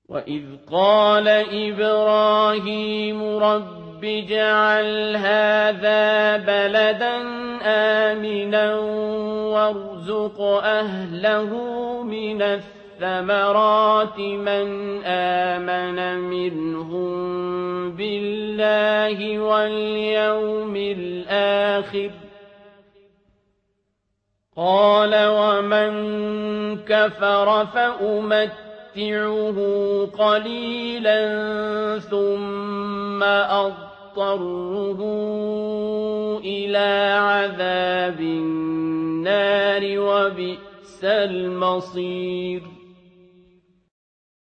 وَإِذْ قَالَ إِبْرَاهِيمُ رَبِّ اجْعَلْ هَٰذَا بَلَدًا آمِنًا وَارْزُقْ أَهْلَهُ مِنَ الثَّمَرَاتِ مَنْ آمَنَ مِنْهُم بِاللَّهِ وَالْيَوْمِ الْآخِرِ ۖ قَالَ وَمَن كَفَرَ فَأُمَتِّعُهُ قَلِيلًا ثُمَّ أَضْطَرُّهُ إِلَىٰ عَذَابِ النَّارِ ۖ وَبِئْسَ الْمَصِيرُ